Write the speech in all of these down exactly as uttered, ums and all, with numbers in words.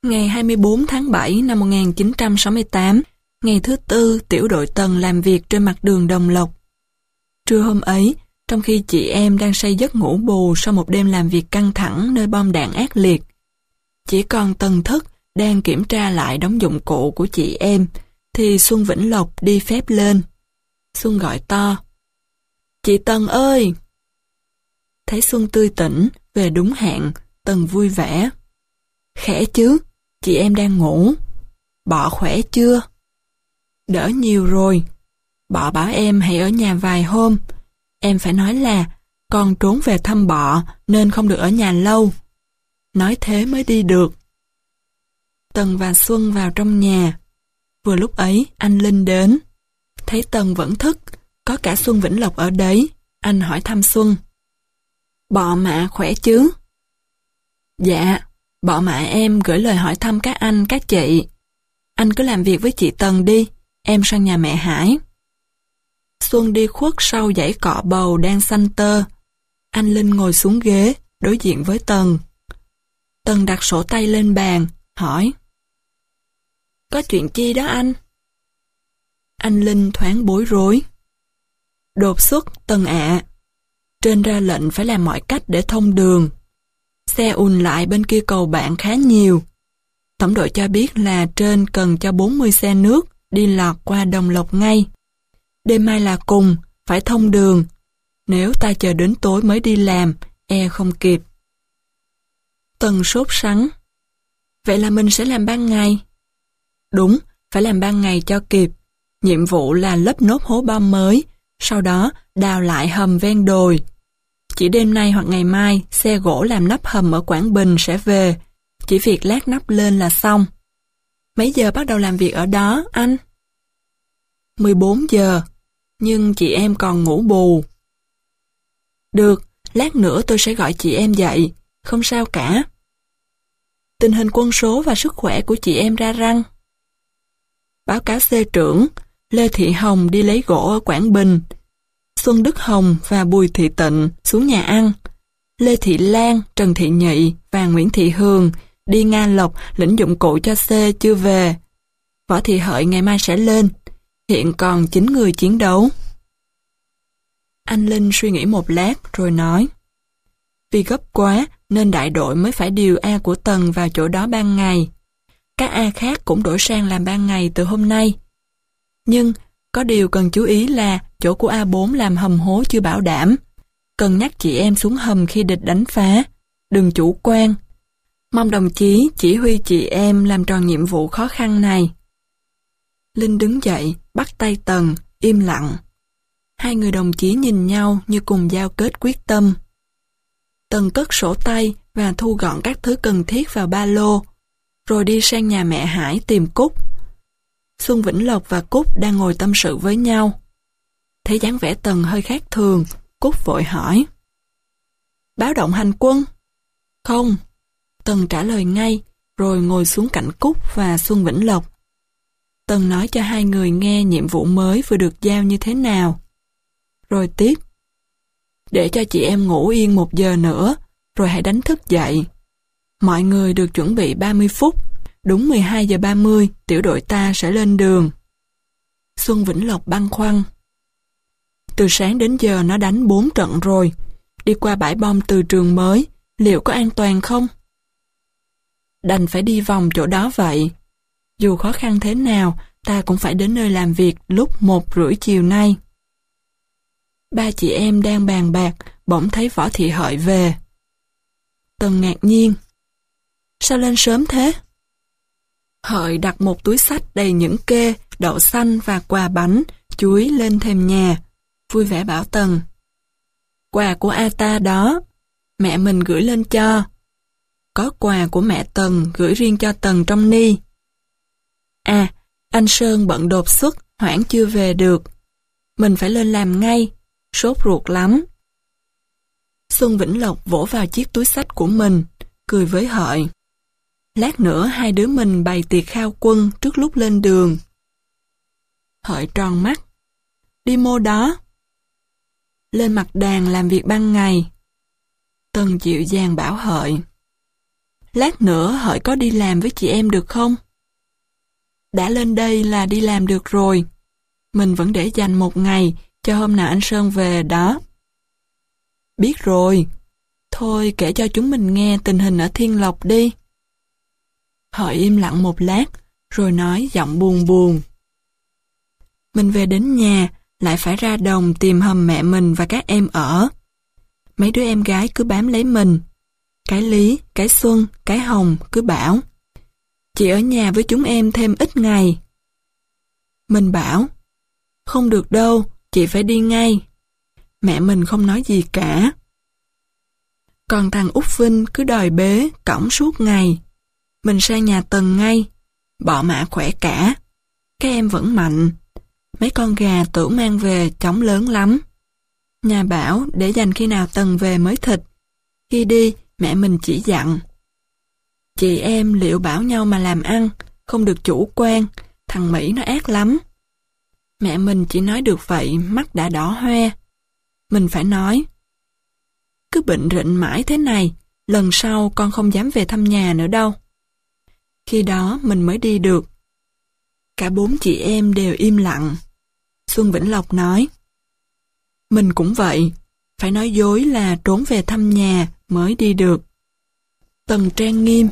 Ngày hai mươi bốn tháng bảy năm một nghìn chín trăm sáu mươi tám, ngày thứ tư tiểu đội Tần làm việc trên mặt đường Đồng Lộc. Trưa hôm ấy, trong khi chị em đang say giấc ngủ bù sau một đêm làm việc căng thẳng nơi bom đạn ác liệt, chỉ còn Tần Thức đang kiểm tra lại đống dụng cụ của chị em, thì Xuân Vĩnh Lộc đi phép lên. Xuân gọi to: "Chị Tần ơi!" Thấy Xuân tươi tỉnh, về đúng hạn, Tần vui vẻ: "Khỏe chứ, chị em đang ngủ. Bọ khỏe chưa?" "Đỡ nhiều rồi. Bọ bảo em hãy ở nhà vài hôm. Em phải nói là con trốn về thăm bọ nên không được ở nhà lâu. Nói thế mới đi được." Tần và Xuân vào trong nhà. Vừa lúc ấy anh Linh đến. Thấy Tần vẫn thức, có cả Xuân Vĩnh Lộc ở đấy, anh hỏi thăm Xuân: "Bọ mạ khỏe chứ?" "Dạ, bọ mạ em gửi lời hỏi thăm các anh, các chị. Anh cứ làm việc với chị Tần đi, em sang nhà mẹ Hải." Xuân đi khuất sau dãy cọ bầu đang xanh tơ. Anh Linh ngồi xuống ghế, đối diện với Tần. Tần đặt sổ tay lên bàn, hỏi: "Có chuyện chi đó anh?" Anh Linh thoáng bối rối. "Đột xuất, Tần ạ. Trên ra lệnh phải làm mọi cách để thông đường. Xe ùn lại bên kia cầu Bạn khá nhiều. Tổng đội cho biết là trên cần cho bốn mươi xe nước đi lọt qua Đồng Lộc ngay. Đêm mai là cùng, phải thông đường. Nếu ta chờ đến tối mới đi làm, e không kịp." Tần sốt sắng: "Vậy là mình sẽ làm ban ngày?" "Đúng, phải làm ban ngày cho kịp. Nhiệm vụ là lấp nốt hố bom mới, sau đó đào lại hầm ven đồi. Chỉ đêm nay hoặc ngày mai, xe gỗ làm nắp hầm ở Quảng Bình sẽ về. Chỉ việc lát nắp lên là xong." "Mấy giờ bắt đầu làm việc ở đó, anh?" mười bốn giờ, nhưng chị em còn ngủ bù." "Được, lát nữa tôi sẽ gọi chị em dậy, không sao cả." "Tình hình quân số và sức khỏe của chị em ra răng?" "Báo cáo xê trưởng, Lê Thị Hồng đi lấy gỗ ở Quảng Bình. Xuân Đức Hồng và Bùi Thị Tịnh xuống nhà ăn. Lê Thị Lan, Trần Thị Nhị và Nguyễn Thị Hường đi Nga Lộc lĩnh dụng cụ cho C chưa về. Võ Thị Hợi ngày mai sẽ lên. Hiện còn chín người chiến đấu." Anh Linh suy nghĩ một lát rồi nói: "Vì gấp quá nên đại đội mới phải điều A của Tần vào chỗ đó ban ngày. Các A khác cũng đổi sang làm ban ngày từ hôm nay. Nhưng có điều cần chú ý là chỗ của A bốn làm hầm hố chưa bảo đảm. Cần nhắc chị em xuống hầm khi địch đánh phá. Đừng chủ quan. Mong đồng chí chỉ huy chị em làm tròn nhiệm vụ khó khăn này." Linh đứng dậy, bắt tay Tần, im lặng. Hai người đồng chí nhìn nhau như cùng giao kết quyết tâm. Tần cất sổ tay và thu gọn các thứ cần thiết vào ba lô, rồi đi sang nhà mẹ Hải tìm Cúc. Xuân Vĩnh Lộc và Cúc đang ngồi tâm sự với nhau. Thấy dáng vẻ Tần hơi khác thường, Cúc vội hỏi: "Báo động hành quân?" "Không." Tần trả lời ngay, rồi ngồi xuống cạnh Cúc và Xuân Vĩnh Lộc. Tần nói cho hai người nghe nhiệm vụ mới vừa được giao như thế nào. Rồi tiếp: "Để cho chị em ngủ yên một giờ nữa, rồi hãy đánh thức dậy. Mọi người được chuẩn bị ba mươi phút, đúng mười hai giờ ba mươi tiểu đội ta sẽ lên đường." Xuân Vĩnh Lộc băn khoăn: "Từ sáng đến giờ nó đánh bốn trận rồi, đi qua bãi bom từ trường mới, liệu có an toàn không?" "Đành phải đi vòng chỗ đó vậy. Dù khó khăn thế nào, ta cũng phải đến nơi làm việc lúc một rưỡi chiều nay." Ba chị em đang bàn bạc, bỗng thấy Võ Thị Hợi về. Tần ngạc nhiên: "Sao lên sớm thế?" Hợi đặt một túi xách đầy những kê, đậu xanh và quà bánh, chuối lên thềm nhà, vui vẻ bảo Tần: "Quà của A ta đó, mẹ mình gửi lên cho. Có quà của mẹ Tần gửi riêng cho Tần trong ni. À, anh Sơn bận đột xuất, hoãn chưa về được. Mình phải lên làm ngay, sốt ruột lắm." Xuân Vĩnh Lộc vỗ vào chiếc túi xách của mình, cười với Hợi: "Lát nữa hai đứa mình bày tiệc khao quân trước lúc lên đường." Hợi tròn mắt: "Đi mô đó?" "Lên mặt đàn làm việc ban ngày." Tần dịu dàng bảo Hợi: lát nữa Hợi có đi làm với chị em được không? Đã lên đây là đi làm được rồi. Mình vẫn để dành một ngày cho hôm nào anh Sơn về đó. Biết rồi. Thôi kể cho chúng mình nghe tình hình ở Thiên Lộc đi. Hợi im lặng một lát, rồi nói giọng buồn buồn. Mình về đến nhà, lại phải ra đồng tìm hầm mẹ mình và các em ở. Mấy đứa em gái cứ bám lấy mình. Cái Lý, cái Xuân, cái Hồng cứ bảo chị ở nhà với chúng em thêm ít ngày. Mình bảo không được đâu, chị phải đi ngay. Mẹ mình không nói gì cả. Còn thằng Út Vinh cứ đòi bế, cõng suốt ngày. Mình sang nhà Tần ngay. Bọ mạ khỏe cả. Các em vẫn mạnh. Mấy con gà tưởng mang về chóng lớn lắm. Nhà bảo để dành khi nào Tần về mới thịt. Khi đi, mẹ mình chỉ dặn. Chị em liệu bảo nhau mà làm ăn, không được chủ quan, thằng Mỹ nó ác lắm. Mẹ mình chỉ nói được vậy, mắt đã đỏ hoe. Mình phải nói. Cứ bệnh rịnh mãi thế này, lần sau con không dám về thăm nhà nữa đâu. Khi đó mình mới đi được. Cả bốn chị em đều im lặng. Xuân Vĩnh Lộc nói. Mình cũng vậy, phải nói dối là trốn về thăm nhà mới đi được. Tần trang nghiêm.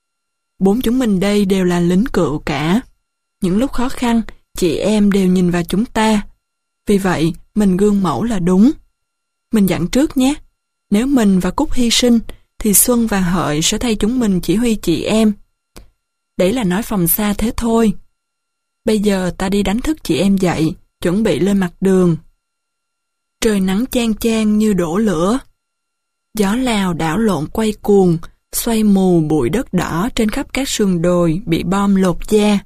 Bốn chúng mình đây đều là lính cựu cả. Những lúc khó khăn, chị em đều nhìn vào chúng ta. Vì vậy, mình gương mẫu là đúng. Mình dặn trước nhé, nếu mình và Cúc hy sinh, thì Xuân và Hợi sẽ thay chúng mình chỉ huy chị em. Đấy là nói phòng xa thế thôi. Bây giờ ta đi đánh thức chị em dậy, chuẩn bị lên mặt đường. Trời nắng chang chang như đổ lửa. Gió Lào đảo lộn quay cuồng, xoay mù bụi đất đỏ trên khắp các sườn đồi bị bom lột da.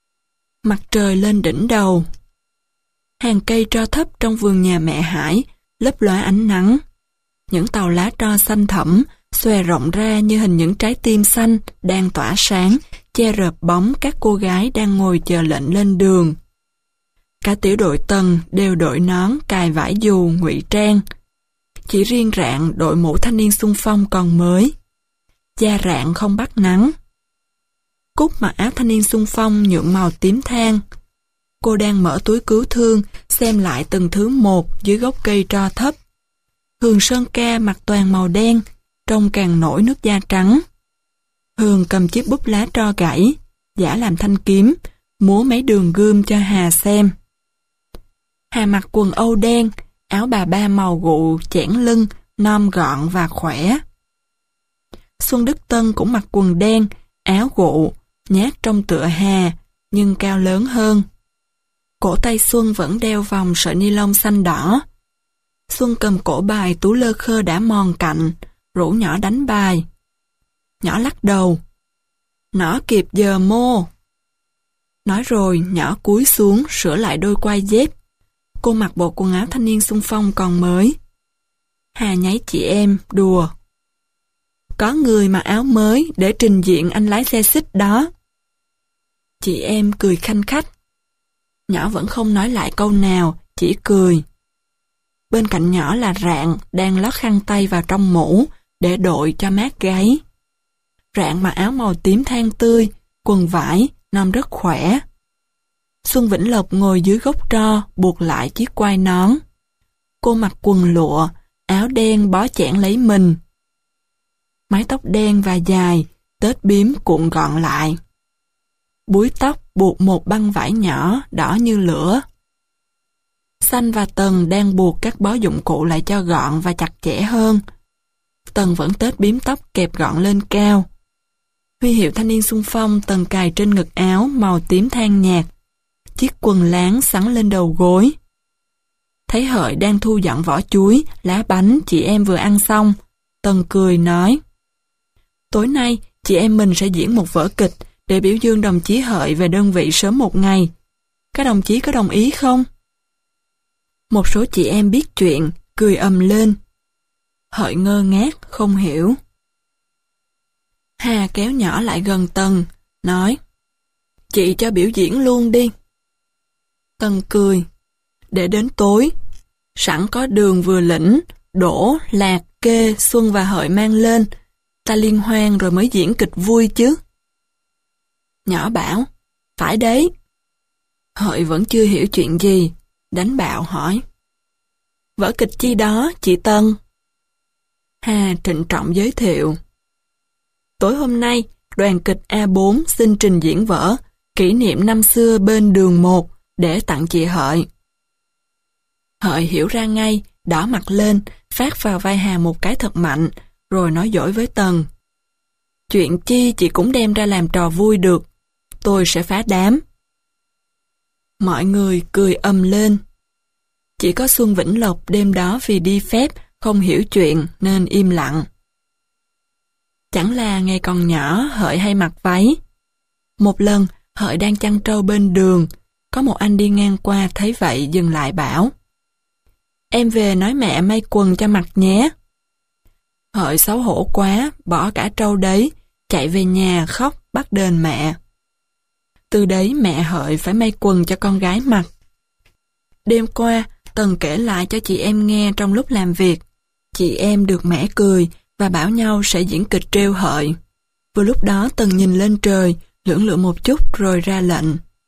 Mặt trời lên đỉnh đầu. Hàng cây tro thấp trong vườn nhà mẹ Hải lấp lóa ánh nắng. Những tàu lá tro xanh thẫm xòe rộng ra như hình những trái tim xanh đang tỏa sáng, che rợp bóng các cô gái đang ngồi chờ lệnh lên đường. Cả tiểu đội Tần đều đội nón cài vải dù ngụy trang. Chỉ riêng Rạng đội mũ thanh niên xung phong còn mới. Da Rạng không bắt nắng. Cúc mặc áo thanh niên xung phong nhuộm màu tím than. Cô đang mở túi cứu thương xem lại từng thứ một dưới gốc cây tro thấp. Hường Sơn Ca mặc toàn màu đen, trông càng nổi nước da trắng. Hường cầm chiếc búp lá tro gãy, giả làm thanh kiếm, múa mấy đường gươm cho Hà xem. Hà mặc quần âu đen, áo bà ba màu gụ, chẽn lưng, nom gọn và khỏe. Xuân Đức Tân cũng mặc quần đen, áo gụ, nhát trong tựa Hà, nhưng cao lớn hơn. Cổ tay Xuân vẫn đeo vòng sợi ni lông xanh đỏ. Xuân cầm cổ bài tú lơ khơ đã mòn cạnh, rủ nhỏ đánh bài. Nhỏ lắc đầu. Nó kịp giờ mô. Nói rồi nhỏ cúi xuống sửa lại đôi quai dép. Cô mặc bộ quần áo thanh niên xung phong còn mới. Hà nháy chị em, đùa. Có người mặc áo mới để trình diện anh lái xe xích đó. Chị em cười khanh khách. Nhỏ vẫn không nói lại câu nào, chỉ cười. Bên cạnh nhỏ là Rạng đang lót khăn tay vào trong mũ để đội cho mát gáy. Rạng mặc áo màu tím than tươi, quần vải, nom rất khỏe. Xuân Vĩnh Lộc ngồi dưới gốc tro buộc lại chiếc quai nón. Cô mặc quần lụa, áo đen bó chẽn lấy mình. Mái tóc đen và dài, tết bím cuộn gọn lại. Búi tóc buộc một băng vải nhỏ đỏ như lửa. Xanh và Tần đang buộc các bó dụng cụ lại cho gọn và chặt chẽ hơn. Tần vẫn tết bím tóc kẹp gọn lên cao. Huy hiệu thanh niên xung phong Tần cài trên ngực áo màu tím than nhạt. Chiếc quần láng sắn lên đầu gối. Thấy Hợi đang thu dọn vỏ chuối, lá bánh chị em vừa ăn xong. Tần cười nói. Tối nay chị em mình sẽ diễn một vở kịch để biểu dương đồng chí Hợi về đơn vị sớm một ngày. Các đồng chí có đồng ý không? Một số chị em biết chuyện, cười ầm lên. Hợi ngơ ngác, không hiểu. Hà kéo nhỏ lại gần Tần, nói. Chị cho biểu diễn luôn đi. Tần cười. Để đến tối, sẵn có Đường vừa lĩnh, Đỗ, Lạc, Kê, Xuân và Hợi mang lên. ta liên hoan rồi mới diễn kịch vui chứ. Nhỏ bảo, phải đấy. Hợi vẫn chưa hiểu chuyện gì, đánh bạo hỏi. Vở kịch chi đó, chị Tân? Hà trịnh trọng giới thiệu. Tối hôm nay, đoàn kịch A bốn xin trình diễn vở Kỷ niệm năm xưa bên đường một để tặng chị Hợi. Hợi hiểu ra ngay, đỏ mặt lên, phát vào vai Hà một cái thật mạnh, rồi nói dỗi với Tần. Chuyện chi chị cũng đem ra làm trò vui được, tôi sẽ phá đám. Mọi người cười ầm lên. Chỉ có Xuân Vĩnh Lộc đêm đó vì đi phép, không hiểu chuyện nên im lặng. Chẳng là ngày còn nhỏ Hợi hay mặc váy. Một lần Hợi đang chăn trâu bên đường, có một anh đi ngang qua thấy vậy dừng lại bảo. Em về nói mẹ may quần cho mặc nhé. Hợi xấu hổ quá, bỏ cả trâu đấy, chạy về nhà khóc bắt đền mẹ. Từ đấy mẹ Hợi phải may quần cho con gái mặc. Đêm qua, Tần kể lại cho chị em nghe trong lúc làm việc. Chị em được mẻ cười và bảo nhau sẽ diễn kịch trêu Hợi. Vừa lúc đó Tần nhìn lên trời, lưỡng lự một chút rồi ra lệnh.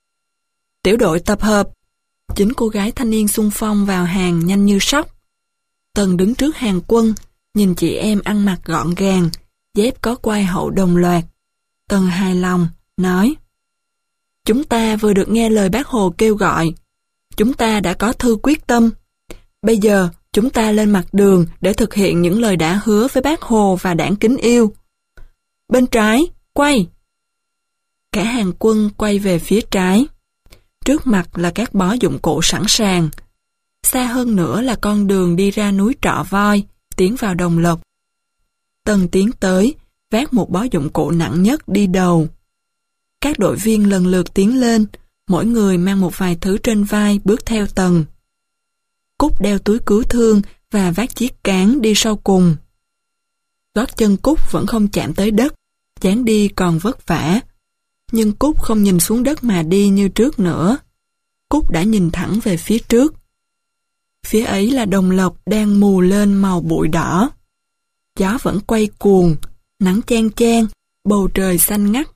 Tiểu đội tập hợp. Chính cô gái thanh niên xung phong vào hàng nhanh như sóc. Tần đứng trước hàng quân, nhìn chị em ăn mặc gọn gàng, dép có quai hậu đồng loạt. Tần hài lòng, nói. Chúng ta vừa được nghe lời Bác Hồ kêu gọi. Chúng ta đã có thư quyết tâm. Bây giờ, chúng ta lên mặt đường để thực hiện những lời đã hứa với Bác Hồ và đảng kính yêu. Bên trái, quay. Cả hàng quân quay về phía trái. Trước mặt là các bó dụng cụ sẵn sàng. Xa hơn nữa là con đường đi ra núi Trọ Voi, tiến vào Đồng Lộc. Tần tiến tới, vác một bó dụng cụ nặng nhất đi đầu. Các đội viên lần lượt tiến lên, mỗi người mang một vài thứ trên vai bước theo Tần. Cúc đeo túi cứu thương và vác chiếc cán đi sau cùng. Gót chân Cúc vẫn không chạm tới đất, dáng đi còn vất vả. Nhưng Cúc không nhìn xuống đất mà đi như trước nữa. Cúc đã nhìn thẳng về phía trước. Phía ấy là Đồng Lộc đang mù lên màu bụi đỏ. Gió vẫn quay cuồng, nắng chang chang, bầu trời xanh ngắt.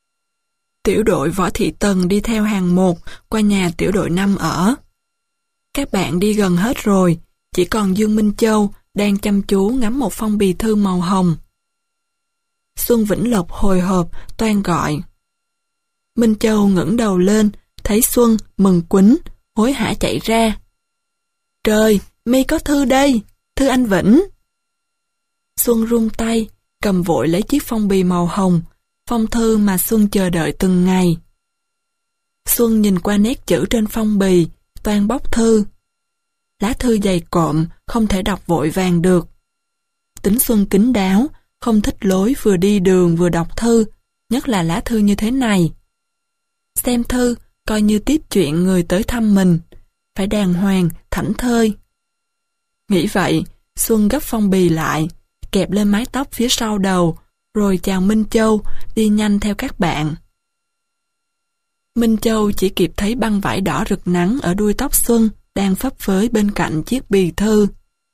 Tiểu đội Võ Thị Tần đi theo hàng một qua nhà tiểu đội năm ở. Các bạn đi gần hết rồi, chỉ còn Dương Minh Châu đang chăm chú ngắm một phong bì thư màu hồng. Xuân Vĩnh Lộc hồi hộp toan gọi. Minh Châu ngẩng đầu lên, thấy Xuân mừng quýnh, hối hả chạy ra. Trời, mi có thư đây, thư anh Vĩnh. Xuân run tay, cầm vội lấy chiếc phong bì màu hồng, phong thư mà Xuân chờ đợi từng ngày. Xuân nhìn qua nét chữ trên phong bì, toan bóc thư. Lá thư dày cộm, không thể đọc vội vàng được. Tính Xuân kín đáo, không thích lối vừa đi đường vừa đọc thư, nhất là lá thư như thế này. Xem thư, coi như tiếp chuyện người tới thăm mình, phải đàng hoàng, thảnh thơi. Nghĩ vậy, Xuân gấp phong bì lại, kẹp lên mái tóc phía sau đầu, rồi chào Minh Châu, đi nhanh theo các bạn. Minh Châu chỉ kịp thấy băng vải đỏ rực nắng ở đuôi tóc Xuân, đang phấp phới bên cạnh chiếc bì thư.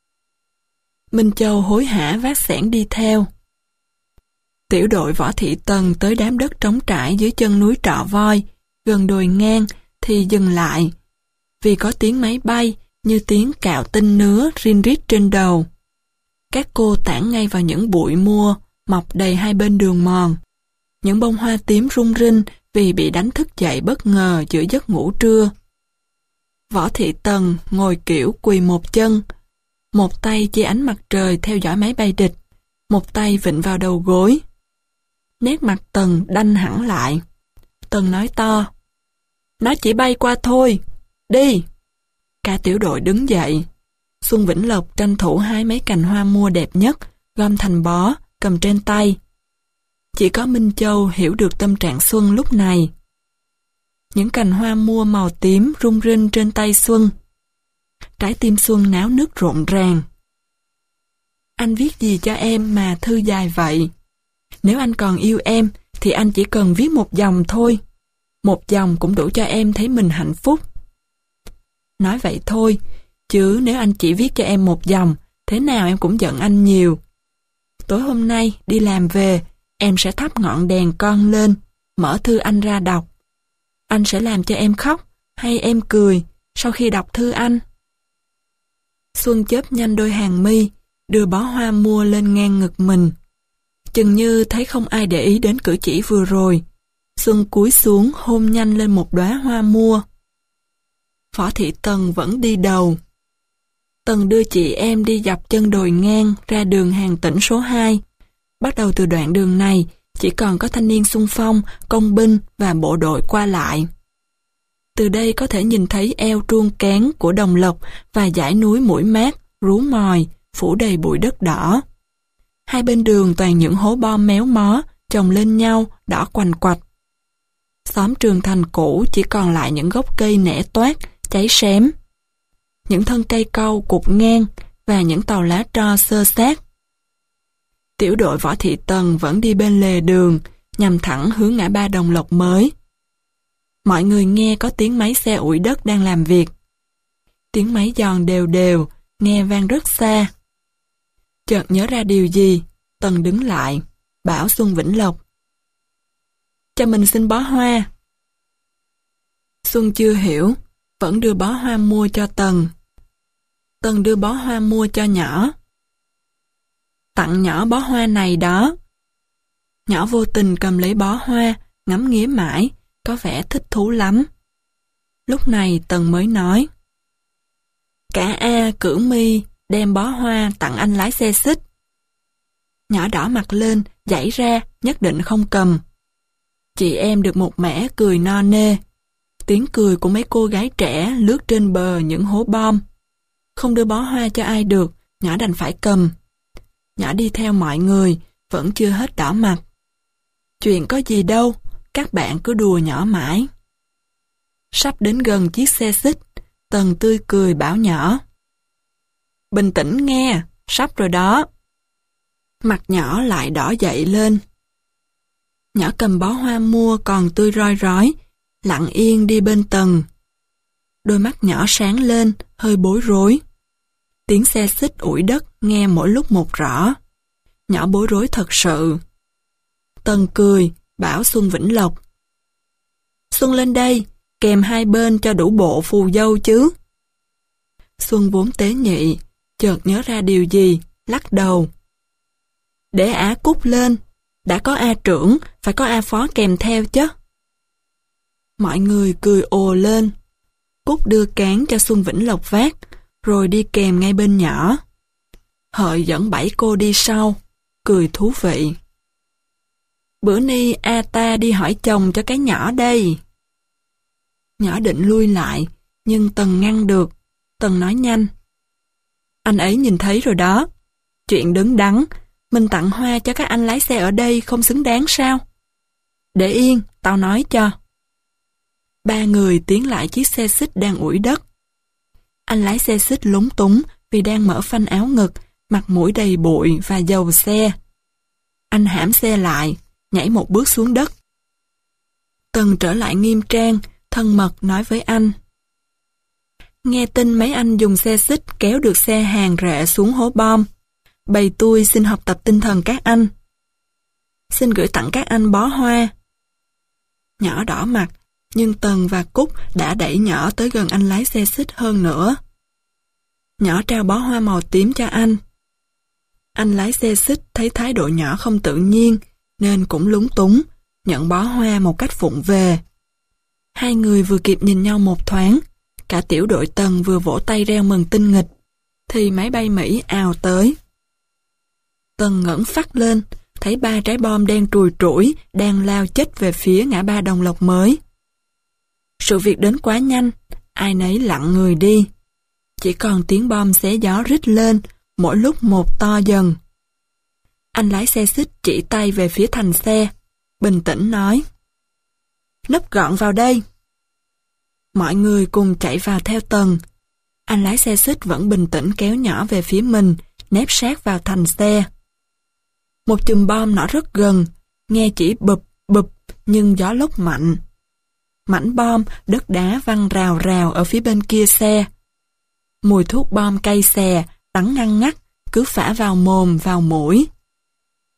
Minh Châu hối hả vác xẻng đi theo. Tiểu đội Võ Thị Tần tới đám đất trống trải dưới chân núi Trọ Voi, gần đồi ngang, thì dừng lại, vì có tiếng máy bay như tiếng cạo tinh nứa rin rít trên đầu. Các cô tản ngay vào những bụi mua mọc đầy hai bên đường mòn. Những bông hoa tím rung rinh vì bị đánh thức dậy bất ngờ giữa giấc ngủ trưa. Võ Thị Tần ngồi kiểu quỳ một chân, một tay che ánh mặt trời theo dõi máy bay địch, một tay vịn vào đầu gối. Nét mặt Tần đanh hẳn lại. Tần nói to, nó chỉ bay qua thôi, đi. Cả tiểu đội đứng dậy. Xuân Vĩnh Lộc tranh thủ hái mấy cành hoa mua đẹp nhất, gom thành bó, cầm trên tay. Chỉ có Minh Châu hiểu được tâm trạng Xuân lúc này. Những cành hoa mua màu tím rung rinh trên tay Xuân. Trái tim Xuân náo nức rộn ràng. Anh viết gì cho em mà thư dài vậy? Nếu anh còn yêu em, thì anh chỉ cần viết một dòng thôi. Một dòng cũng đủ cho em thấy mình hạnh phúc. Nói vậy thôi, chứ nếu anh chỉ viết cho em một dòng, thế nào em cũng giận anh nhiều. tối hôm nay đi làm về, em sẽ thắp ngọn đèn con lên, mở thư anh ra đọc. Anh sẽ làm cho em khóc hay em cười sau khi đọc thư anh? Xuân chớp nhanh đôi hàng mi, đưa bó hoa mua lên ngang ngực mình. Chừng như thấy không ai để ý đến cử chỉ vừa rồi, Xuân cúi xuống hôn nhanh lên một đóa hoa mua. Võ Thị Tần vẫn đi đầu. Tần đưa chị em đi dọc chân đồi ngang ra đường Hàng Tĩnh số hai. Bắt đầu từ đoạn đường này, chỉ còn có thanh niên xung phong, công binh và bộ đội qua lại. Từ đây có thể nhìn thấy eo truông cán của Đồng Lộc và dãy núi Mũi Mát, Rú Mòi, phủ đầy bụi đất đỏ. Hai bên đường toàn những hố bom méo mó, chồng lên nhau, đỏ quành quạch. Xóm Trường Thành cũ chỉ còn lại những gốc cây nẻ toát, cháy xém. Những thân cây cau cụt ngang và những tàu lá tro xơ xác. Tiểu đội Võ Thị Tần vẫn đi bên lề đường, nhằm thẳng hướng ngã ba Đồng Lộc mới. Mọi người nghe có tiếng máy xe ủi đất đang làm việc. Tiếng máy giòn đều đều, nghe vang rất xa. Chợt nhớ ra điều gì, Tần đứng lại, bảo Xuân Vĩnh Lộc: "Cho mình xin bó hoa." Xuân chưa hiểu, vẫn đưa bó hoa mua cho Tần. Tần đưa bó hoa mua cho nhỏ. "Tặng nhỏ bó hoa này đó." Nhỏ vô tình cầm lấy bó hoa, ngắm nghía mãi, có vẻ thích thú lắm. Lúc này Tần mới nói: "Cả A cử mi đem bó hoa tặng anh lái xe xích." Nhỏ đỏ mặt lên, giãy ra, nhất định không cầm. Chị em được một mẻ cười no nê. Tiếng cười của mấy cô gái trẻ lướt trên bờ những hố bom. Không đưa bó hoa cho ai được, nhỏ đành phải cầm. Nhỏ đi theo mọi người, vẫn chưa hết đỏ mặt. Chuyện có gì đâu, các bạn cứ đùa nhỏ mãi. Sắp đến gần chiếc xe xích, Tần tươi cười bảo nhỏ: "Bình tĩnh nghe, sắp rồi đó." Mặt nhỏ lại đỏ dậy lên. Nhỏ cầm bó hoa mua còn tươi roi rói, lặng yên đi bên Tần. Đôi mắt nhỏ sáng lên, hơi bối rối. Tiếng xe xích ủi đất nghe mỗi lúc một rõ. Nhỏ bối rối thật sự. Tần cười, bảo Xuân Vĩnh Lộc: "Xuân lên đây, kèm hai bên cho đủ bộ phù dâu chứ." Xuân vốn tế nhị, chợt nhớ ra điều gì, lắc đầu: "Để Á Cúc lên, đã có A trưởng, phải có A phó kèm theo chứ." Mọi người cười ồ lên. Cúc đưa cán cho Xuân Vĩnh Lộc vác, rồi đi kèm ngay bên nhỏ. Hợi dẫn bảy cô đi sau, cười thú vị: "Bữa ni A ta đi hỏi chồng cho cái nhỏ đây." Nhỏ định lui lại, nhưng Tần ngăn được. Tần nói nhanh: "Anh ấy nhìn thấy rồi đó. Chuyện đứng đắn, mình tặng hoa cho các anh lái xe ở đây không xứng đáng sao? Để yên, tao nói cho." Ba người tiến lại chiếc xe xích đang ủi đất. Anh lái xe xích lúng túng vì đang mở phanh áo ngực, mặt mũi đầy bụi và dầu xe. Anh hãm xe lại, nhảy một bước xuống đất. Tần trở lại nghiêm trang, thân mật nói với anh: "Nghe tin mấy anh dùng xe xích kéo được xe hàng rệ xuống hố bom. Bầy tôi xin học tập tinh thần các anh. Xin gửi tặng các anh bó hoa." Nhỏ đỏ mặt, nhưng Tần và Cúc đã đẩy nhỏ tới gần anh lái xe xích hơn nữa. Nhỏ trao bó hoa màu tím cho anh. Anh lái xe xích thấy thái độ nhỏ không tự nhiên, nên cũng lúng túng, nhận bó hoa một cách vụng về. Hai người vừa kịp nhìn nhau một thoáng, cả tiểu đội Tần vừa vỗ tay reo mừng tinh nghịch, thì máy bay Mỹ ào tới. Tần ngẩng phát lên, thấy ba trái bom đen trùi trũi đang lao chết về phía ngã ba Đồng Lộc mới. Sự việc đến quá nhanh, ai nấy lặng người đi. Chỉ còn tiếng bom xé gió rít lên, mỗi lúc một to dần. Anh lái xe xích chỉ tay về phía thành xe, bình tĩnh nói: "Nấp gọn vào đây." Mọi người cùng chạy vào theo Tần. Anh lái xe xích vẫn bình tĩnh kéo nhỏ về phía mình, nép sát vào thành xe. Một chùm bom nổ rất gần, nghe chỉ bụp bụp nhưng gió lốc mạnh. Mảnh bom, đất đá văng rào rào ở phía bên kia xe. Mùi thuốc bom cay xè, đắng ngăn ngắt, cứ phả vào mồm, vào mũi.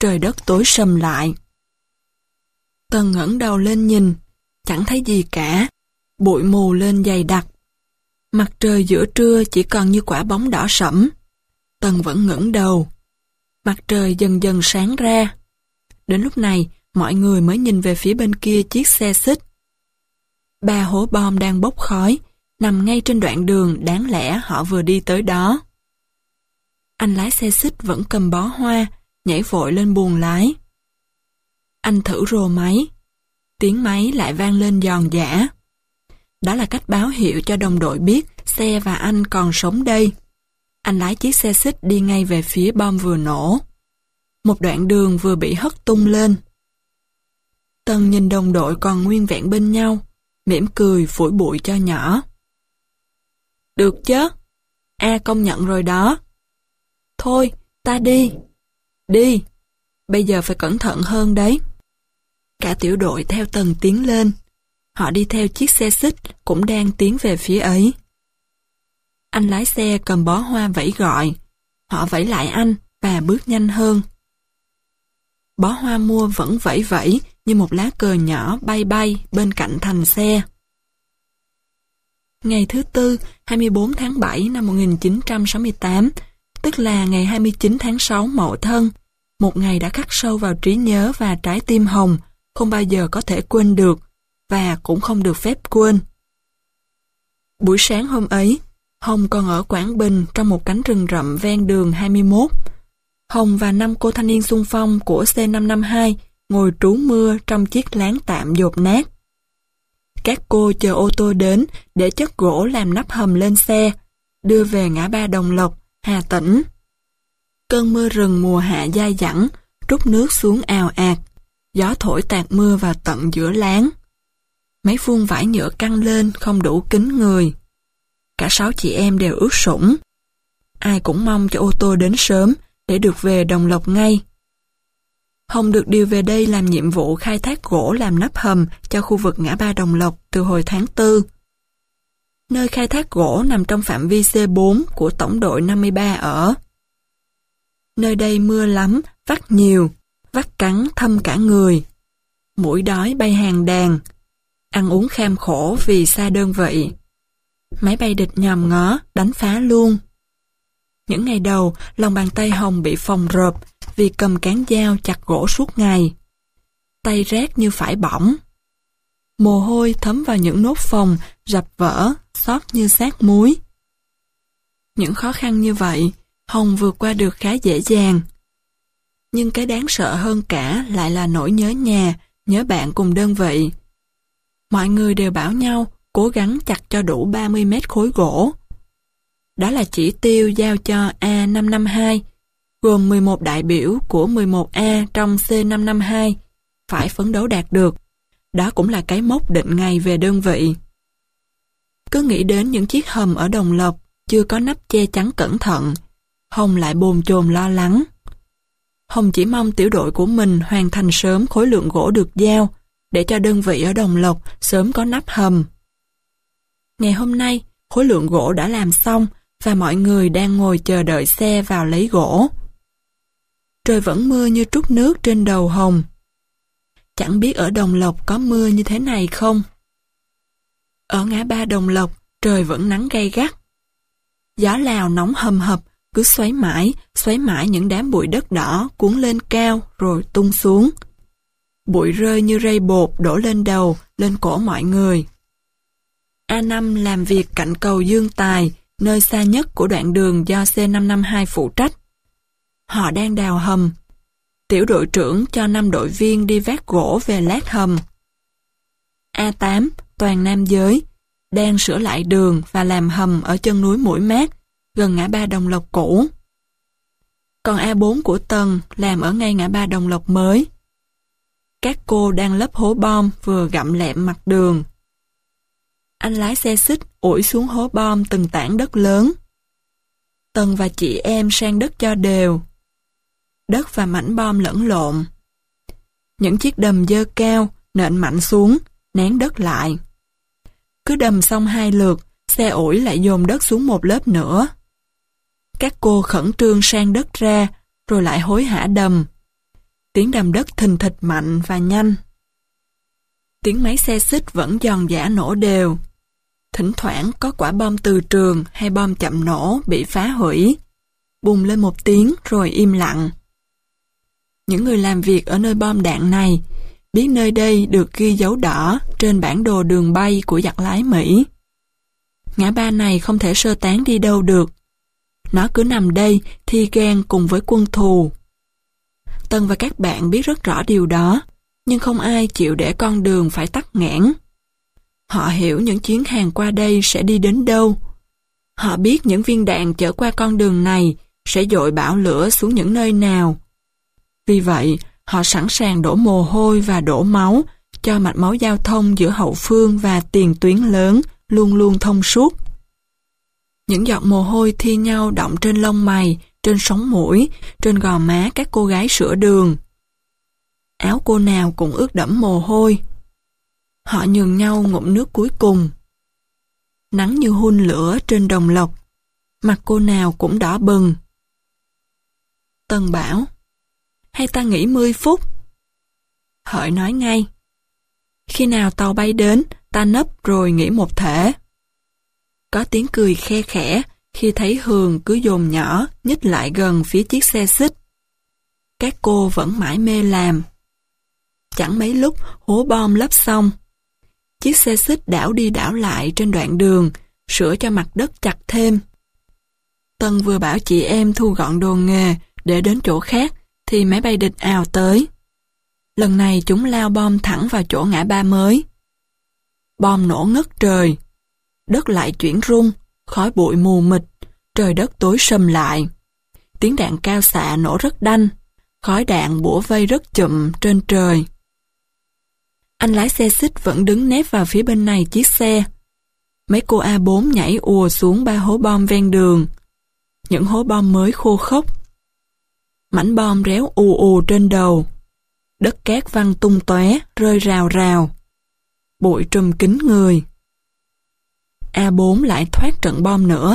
trời đất tối sầm lại. Tần ngẩng đầu lên nhìn, chẳng thấy gì cả, bụi mù lên dày đặc. Mặt trời giữa trưa chỉ còn như quả bóng đỏ sẫm. Tần vẫn ngẩng đầu. Mặt trời dần dần sáng ra. Đến lúc này, mọi người mới nhìn về phía bên kia chiếc xe xích. Ba hố bom đang bốc khói, nằm ngay trên đoạn đường đáng lẽ họ vừa đi tới đó. Anh lái xe xích vẫn cầm bó hoa, nhảy vội lên buồng lái. Anh thử rồ máy. Tiếng máy lại vang lên giòn giã. Đó là cách báo hiệu cho đồng đội biết xe và anh còn sống đây. Anh lái chiếc xe xích đi ngay về phía bom vừa nổ. Một đoạn đường vừa bị hất tung lên. Tần nhìn đồng đội còn nguyên vẹn bên nhau, mỉm cười phủi bụi cho nhỏ. Được chứ? A công nhận rồi đó. Thôi, ta đi. Đi. Bây giờ phải cẩn thận hơn đấy. Cả tiểu đội theo Tần tiến lên. Họ đi theo chiếc xe xích cũng đang tiến về phía ấy. Anh lái xe cầm bó hoa vẫy gọi. Họ vẫy lại anh và bước nhanh hơn. Bó hoa mua vẫn vẫy vẫy như một lá cờ nhỏ bay bay bên cạnh thành xe. Ngày thứ Tư, hai mươi bốn tháng bảy năm một nghìn chín trăm sáu mươi tám, tức là ngày hai mươi chín tháng sáu Mậu Thân, một ngày đã khắc sâu vào trí nhớ và trái tim Hồng, không bao giờ có thể quên được, và cũng không được phép quên. Buổi sáng hôm ấy, Hồng còn ở Quảng Bình trong một cánh rừng rậm ven đường hai mươi mốt. Hồng và năm cô thanh niên xung phong của C năm năm hai ngồi trú mưa trong chiếc lán tạm dột nát. Các cô chờ ô tô đến để chất gỗ làm nắp hầm lên xe, đưa về ngã ba Đồng Lộc, Hà Tĩnh. Cơn mưa rừng mùa hạ dai dẳng, trút nước xuống ào ạt, gió thổi tạt mưa vào tận giữa lán. Mấy vuông vải nhựa căng lên không đủ kín người. Cả sáu chị em đều ướt sũng. Ai cũng mong cho ô tô đến sớm để được về Đồng Lộc ngay. Hồng được điều về đây làm nhiệm vụ khai thác gỗ làm nắp hầm cho khu vực ngã ba Đồng Lộc từ hồi tháng tư. Nơi khai thác gỗ nằm trong phạm vi C bốn của tổng đội năm mươi ba ở. Nơi đây mưa lắm, vắt nhiều, vắt cắn thâm cả người. Muỗi đói bay hàng đàn, ăn uống kham khổ vì xa đơn vị. Máy bay địch nhòm ngó, đánh phá luôn. Những ngày đầu, lòng bàn tay Hồng bị phồng rộp vì cầm cán dao chặt gỗ suốt ngày. Tay rét như phải bỏng. Mồ hôi thấm vào những nốt phồng, rập vỡ, xót như xác muối. Những khó khăn như vậy, Hồng vượt qua được khá dễ dàng. Nhưng cái đáng sợ hơn cả lại là nỗi nhớ nhà, nhớ bạn cùng đơn vị. Mọi người đều bảo nhau cố gắng chặt cho đủ ba mươi mét khối gỗ. Đó là chỉ tiêu giao cho A năm năm hai, gồm mười một đại biểu của mười một A trong C năm năm hai, phải phấn đấu đạt được. Đó cũng là cái mốc định ngày về đơn vị. Cứ nghĩ đến những chiếc hầm ở Đồng Lộc chưa có nắp che chắn cẩn thận, Hồng lại bồn chồn lo lắng. Hồng chỉ mong tiểu đội của mình hoàn thành sớm khối lượng gỗ được giao, để cho đơn vị ở Đồng Lộc sớm có nắp hầm. Ngày hôm nay, khối lượng gỗ đã làm xong và mọi người đang ngồi chờ đợi xe vào lấy gỗ. Trời vẫn mưa như trút nước trên đầu Hồng. Chẳng biết ở Đồng Lộc có mưa như thế này không? Ở ngã ba Đồng Lộc, trời vẫn nắng gay gắt. Gió Lào nóng hầm hập, cứ xoáy mãi, xoáy mãi những đám bụi đất đỏ cuốn lên cao rồi tung xuống. Bụi rơi như rây bột đổ lên đầu, lên cổ mọi người. A năm làm việc cạnh cầu Dương Tài, nơi xa nhất của đoạn đường do C năm năm hai phụ trách. Họ đang đào hầm. Tiểu đội trưởng cho năm đội viên đi vác gỗ về lát hầm. A tám, toàn nam giới, đang sửa lại đường và làm hầm ở chân núi Mũi Mát, gần ngã ba Đồng Lộc cũ. Còn A bốn của Tần làm ở ngay ngã ba Đồng Lộc mới. Các cô đang lấp hố bom vừa gặm lẹm mặt đường. Anh lái xe xích ủi xuống hố bom từng tảng đất lớn. Tần và chị em sang đất cho đều. Đất và mảnh bom lẫn lộn. Những chiếc đầm dơ cao, nện mạnh xuống, nén đất lại. Cứ đầm xong hai lượt, xe ủi lại dồn đất xuống một lớp nữa. Các cô khẩn trương sang đất ra, rồi lại hối hả đầm. Tiếng đầm đất thình thịch mạnh và nhanh. Tiếng máy xe xích vẫn giòn giã nổ đều. Thỉnh thoảng có quả bom từ trường hay bom chậm nổ bị phá hủy. Bùng lên một tiếng rồi im lặng. Những người làm việc ở nơi bom đạn này biết nơi đây được ghi dấu đỏ trên bản đồ đường bay của giặc lái Mỹ. Ngã ba này không thể sơ tán đi đâu được. Nó cứ nằm đây thi gan cùng với quân thù. Tân và các bạn biết rất rõ điều đó, nhưng không ai chịu để con đường phải tắc nghẽn. Họ hiểu những chuyến hàng qua đây sẽ đi đến đâu. Họ biết những viên đạn chở qua con đường này sẽ dội bão lửa xuống những nơi nào. Vì vậy, họ sẵn sàng đổ mồ hôi và đổ máu cho mạch máu giao thông giữa hậu phương và tiền tuyến lớn luôn luôn thông suốt. Những giọt mồ hôi thi nhau đọng trên lông mày, trên sống mũi, trên gò má các cô gái sửa đường. Áo cô nào cũng ướt đẫm mồ hôi. Họ nhường nhau ngụm nước cuối cùng. Nắng như hun lửa trên đồng lộc. Mặt cô nào cũng đỏ bừng. Tân bảo, hay ta nghỉ mười phút? Hợi nói ngay, khi nào tàu bay đến, ta nấp rồi nghỉ một thể. Có tiếng cười khe khẽ khi thấy Hường cứ dồn nhỏ nhích lại gần phía chiếc xe xích. Các cô vẫn mãi mê làm. Chẳng mấy lúc hố bom lấp xong. Chiếc xe xích đảo đi đảo lại trên đoạn đường, sửa cho mặt đất chặt thêm. Tân vừa bảo chị em thu gọn đồ nghề để đến chỗ khác, thì máy bay địch ào tới. Lần này chúng lao bom thẳng vào chỗ ngã ba mới. Bom nổ ngất trời. Đất lại chuyển rung, khói bụi mù mịt, trời đất tối sầm lại. Tiếng đạn cao xạ nổ rất đanh, khói đạn bủa vây rất chụm trên trời. Anh lái xe xích vẫn đứng nép vào phía bên này chiếc xe. Mấy cô A bốn nhảy ùa xuống ba hố bom ven đường. Những hố bom mới khô khốc. Mảnh bom réo ù ù trên đầu. Đất cát văng tung tóe, rơi rào rào. Bụi trùm kín người. A bốn lại thoát trận bom nữa.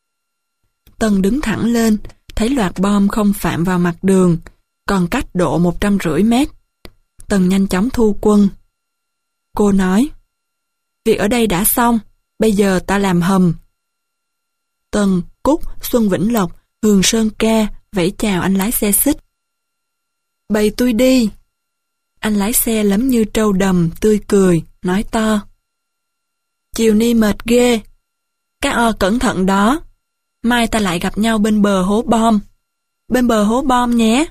Tân đứng thẳng lên, thấy loạt bom không phạm vào mặt đường, còn cách độ một trăm rưỡi mét. Tân nhanh chóng thu quân. Cô nói, việc ở đây đã xong, bây giờ ta làm hầm. Tân, Cúc, Xuân Vĩnh Lộc, Hường Sơn Ca vẫy chào anh lái xe xích. Bày tôi đi. Anh lái xe lấm như trâu đầm, tươi cười, nói to. Chiều ni mệt ghê. Các o cẩn thận đó. Mai ta lại gặp nhau bên bờ hố bom. Bên bờ hố bom nhé.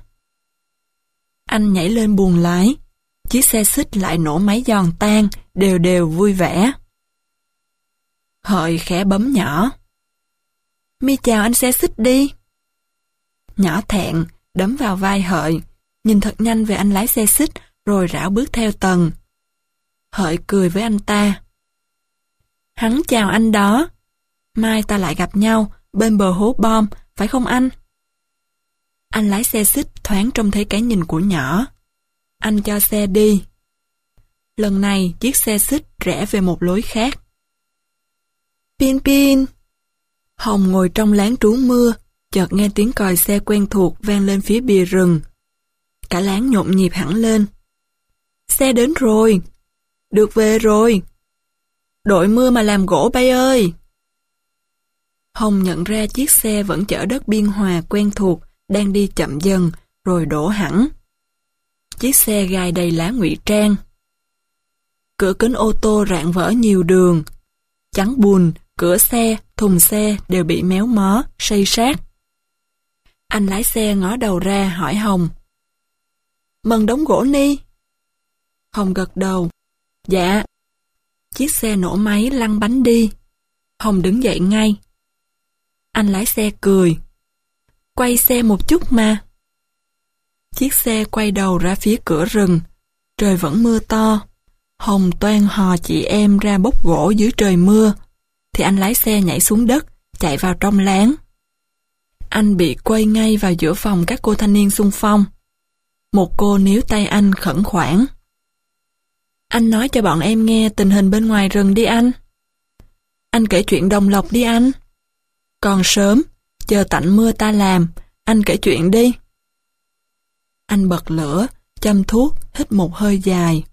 Anh nhảy lên buồng lái. Chiếc xe xích lại nổ máy giòn tan, đều đều vui vẻ. Hợi khẽ bấm nhỏ. Mi chào anh xe xích đi. Nhỏ thẹn, đấm vào vai Hợi, nhìn thật nhanh về anh lái xe xích, rồi rảo bước theo Tần. Hợi cười với anh ta. Hắn chào anh đó. Mai ta lại gặp nhau, bên bờ hố bom, phải không anh? Anh lái xe xích thoáng trông thấy cái nhìn của nhỏ. Anh cho xe đi. Lần này chiếc xe xích rẽ về một lối khác. Pin pin. Hồng ngồi trong láng trú mưa, chợt nghe tiếng còi xe quen thuộc vang lên phía bìa rừng. Cả láng nhộn nhịp hẳn lên. Xe đến rồi. Được về rồi. Đội mưa mà làm gỗ bay ơi. Hồng nhận ra chiếc xe vẫn chở đất Biên Hòa quen thuộc, đang đi chậm dần, rồi đổ hẳn. Chiếc xe gai đầy lá ngụy trang. Cửa kính ô tô rạn vỡ nhiều đường. Chắn bùn, cửa xe, thùng xe đều bị méo mó, xây sát. Anh lái xe ngó đầu ra hỏi Hồng. Mần đống gỗ ni. Hồng gật đầu. Dạ. Chiếc xe nổ máy lăn bánh đi. Hồng đứng dậy ngay. Anh lái xe cười. Quay xe một chút mà. Chiếc xe quay đầu ra phía cửa rừng. Trời vẫn mưa to. Hồng toan hò chị em ra bốc gỗ dưới trời mưa. Thì anh lái xe nhảy xuống đất, chạy vào trong láng. Anh bị quay ngay vào giữa phòng các cô thanh niên xung phong. Một cô níu tay anh khẩn khoản. Anh nói cho bọn em nghe tình hình bên ngoài rừng đi anh. Anh kể chuyện Đồng Lộc đi anh. Còn sớm, chờ tạnh mưa ta làm, anh kể chuyện đi. Anh bật lửa, châm thuốc, hít một hơi dài.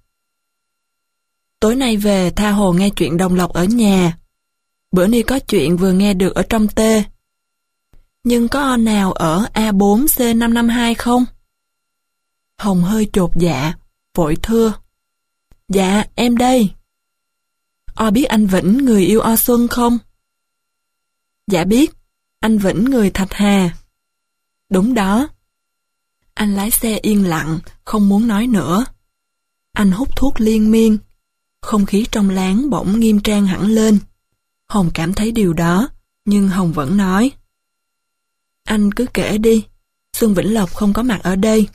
Tối nay về tha hồ nghe chuyện Đồng Lộc ở nhà. Bữa nay có chuyện vừa nghe được ở trong T. Nhưng có o nào ở A bốn C năm năm hai không? Hồng hơi chột dạ, vội thưa. Dạ, em đây. O biết anh Vĩnh người yêu O Xuân không? Dạ biết, anh Vĩnh người Thạch Hà. Đúng đó. Anh lái xe yên lặng, không muốn nói nữa. Anh hút thuốc liên miên. Không khí trong láng bỗng nghiêm trang hẳn lên. Hồng cảm thấy điều đó, nhưng Hồng vẫn nói. Anh cứ kể đi, Xuân Vĩnh Lộc không có mặt ở đây.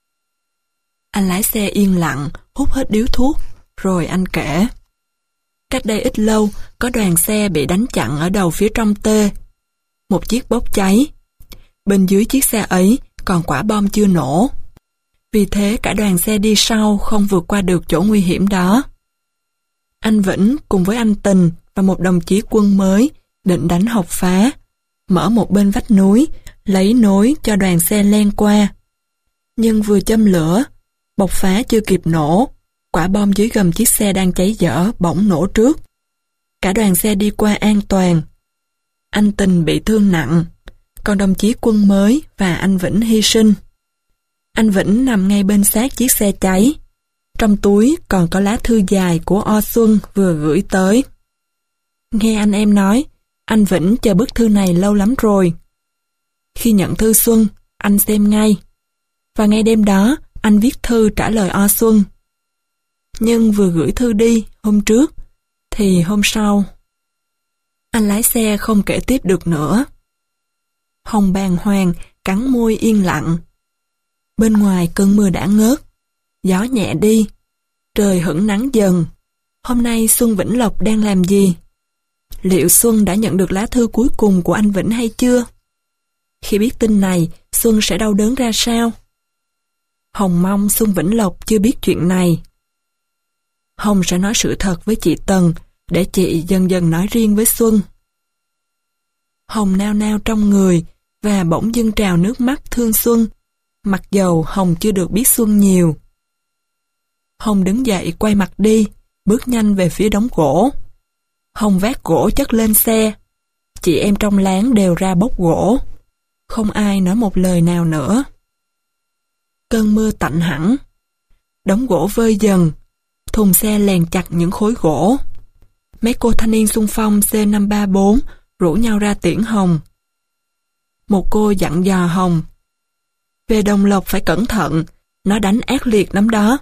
Anh lái xe yên lặng, hút hết điếu thuốc, rồi anh kể. Cách đây ít lâu, có đoàn xe bị đánh chặn ở đầu phía trong T. Một chiếc bốc cháy. Bên dưới chiếc xe ấy còn quả bom chưa nổ. Vì thế cả đoàn xe đi sau không vượt qua được chỗ nguy hiểm đó. Anh Vĩnh cùng với anh Tình và một đồng chí quân mới định đánh học phá, mở một bên vách núi, lấy nối cho đoàn xe len qua. Nhưng vừa châm lửa, bộc phá chưa kịp nổ, quả bom dưới gầm chiếc xe đang cháy dở bỗng nổ trước. Cả đoàn xe đi qua an toàn. Anh Tình bị thương nặng, còn đồng chí quân mới và anh Vĩnh hy sinh. Anh Vĩnh nằm ngay bên xác chiếc xe cháy. Trong túi còn có lá thư dài của O Xuân vừa gửi tới. Nghe anh em nói, anh Vĩnh chờ bức thư này lâu lắm rồi. Khi nhận thư Xuân, anh xem ngay. Và ngay đêm đó, anh viết thư trả lời O Xuân. Nhưng vừa gửi thư đi, hôm trước, thì hôm sau. Anh lái xe không kể tiếp được nữa. Hồng bàng hoàng, cắn môi yên lặng. Bên ngoài cơn mưa đã ngớt. Gió nhẹ đi. Trời hửng nắng dần. Hôm nay Xuân Vĩnh Lộc đang làm gì? Liệu Xuân đã nhận được lá thư cuối cùng của anh Vĩnh hay chưa? Khi biết tin này, Xuân sẽ đau đớn ra sao? Hồng mong Xuân Vĩnh Lộc chưa biết chuyện này. Hồng sẽ nói sự thật với chị Tần, để chị dần dần nói riêng với Xuân. Hồng nao nao trong người, và bỗng dưng trào nước mắt thương Xuân, mặc dầu Hồng chưa được biết Xuân nhiều. Hồng đứng dậy quay mặt đi, bước nhanh về phía đống gỗ. Hồng vác gỗ chất lên xe. Chị em trong láng đều ra bốc gỗ. Không ai nói một lời nào nữa. Cơn mưa tạnh hẳn. Đống gỗ vơi dần. Thùng xe lèn chặt những khối gỗ. Mấy cô thanh niên xung phong C năm ba bốn rủ nhau ra tiễn Hồng. Một cô dặn dò Hồng. Về Đồng Lộc phải cẩn thận, nó đánh ác liệt lắm đó.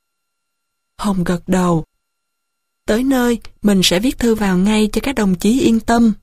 Hồng gật đầu. Tới nơi, mình sẽ viết thư vào ngay cho các đồng chí yên tâm.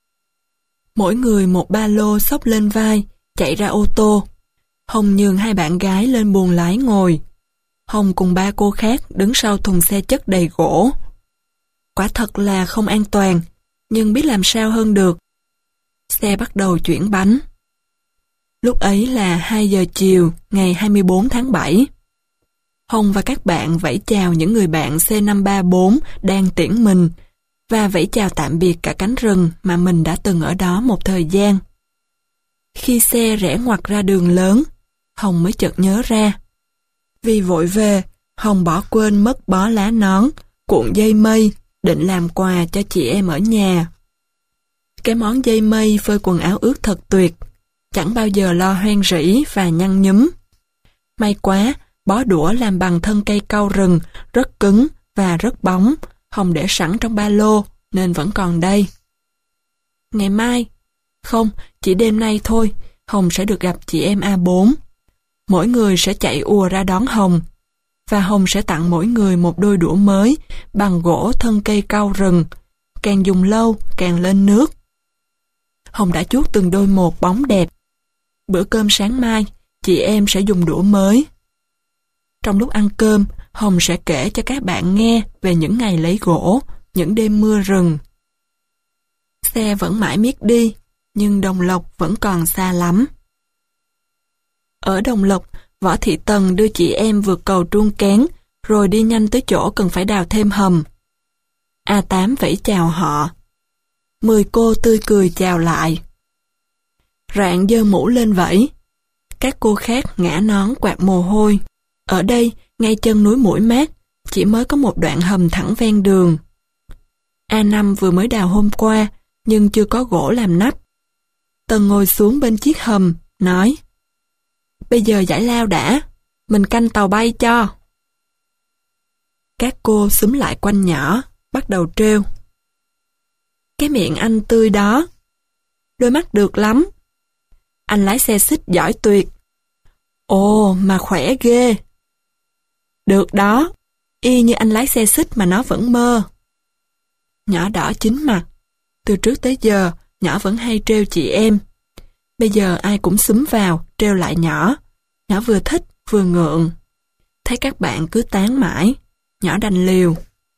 Mỗi người một ba lô xốc lên vai, chạy ra ô tô. Hồng nhường hai bạn gái lên buồng lái ngồi. Hồng cùng ba cô khác đứng sau thùng xe chất đầy gỗ. Quả thật là không an toàn, nhưng biết làm sao hơn được. Xe bắt đầu chuyển bánh. Lúc ấy là hai giờ chiều, ngày hai mươi bốn tháng bảy. Hồng và các bạn vẫy chào những người bạn C năm ba bốn đang tiễn mình, và vẫy chào tạm biệt cả cánh rừng mà mình đã từng ở đó một thời gian. Khi xe rẽ ngoặt ra đường lớn, Hồng mới chợt nhớ ra. Vì vội về, Hồng bỏ quên mất bó lá nón, cuộn dây mây, định làm quà cho chị em ở nhà. Cái món dây mây phơi quần áo ướt thật tuyệt, chẳng bao giờ lo hoen rỉ và nhăn nhúm. May quá, bó đũa làm bằng thân cây cau rừng, rất cứng và rất bóng, Hồng để sẵn trong ba lô, nên vẫn còn đây. Ngày mai, không, chỉ đêm nay thôi, Hồng sẽ được gặp chị em A bốn. Mỗi người sẽ chạy ùa ra đón Hồng, và Hồng sẽ tặng mỗi người một đôi đũa mới bằng gỗ thân cây cau rừng, càng dùng lâu càng lên nước. Hồng đã chuốt từng đôi một bóng đẹp. Bữa cơm sáng mai, chị em sẽ dùng đũa mới. Trong lúc ăn cơm, Hồng sẽ kể cho các bạn nghe về những ngày lấy gỗ, những đêm mưa rừng. Xe vẫn mãi miết đi, nhưng Đồng Lộc vẫn còn xa lắm. Ở Đồng Lộc, Võ Thị Tần đưa chị em vượt cầu Truông Kén, rồi đi nhanh tới chỗ cần phải đào thêm hầm. A tám vẫy chào họ. Mười cô tươi cười chào lại. Rạng giơ mũ lên vẫy. Các cô khác ngã nón quạt mồ hôi. Ở đây, ngay chân núi Mũi Mát, chỉ mới có một đoạn hầm thẳng ven đường. a năm vừa mới đào hôm qua, nhưng chưa có gỗ làm nắp. Tần ngồi xuống bên chiếc hầm, nói: "Bây giờ giải lao đã, mình canh tàu bay cho." Các cô xúm lại quanh nhỏ, bắt đầu trêu: "Cái miệng anh tươi đó, đôi mắt được lắm. Anh lái xe xích giỏi tuyệt. Ồ, mà khỏe ghê. Được đó, y như anh lái xe xích mà nó vẫn mơ." Nhỏ đỏ chín mặt. Từ trước tới giờ, nhỏ vẫn hay trêu chị em. Bây giờ ai cũng xúm vào, trêu lại nhỏ. Nhỏ vừa thích, vừa ngượng. Thấy các bạn cứ tán mãi, nhỏ đành liều: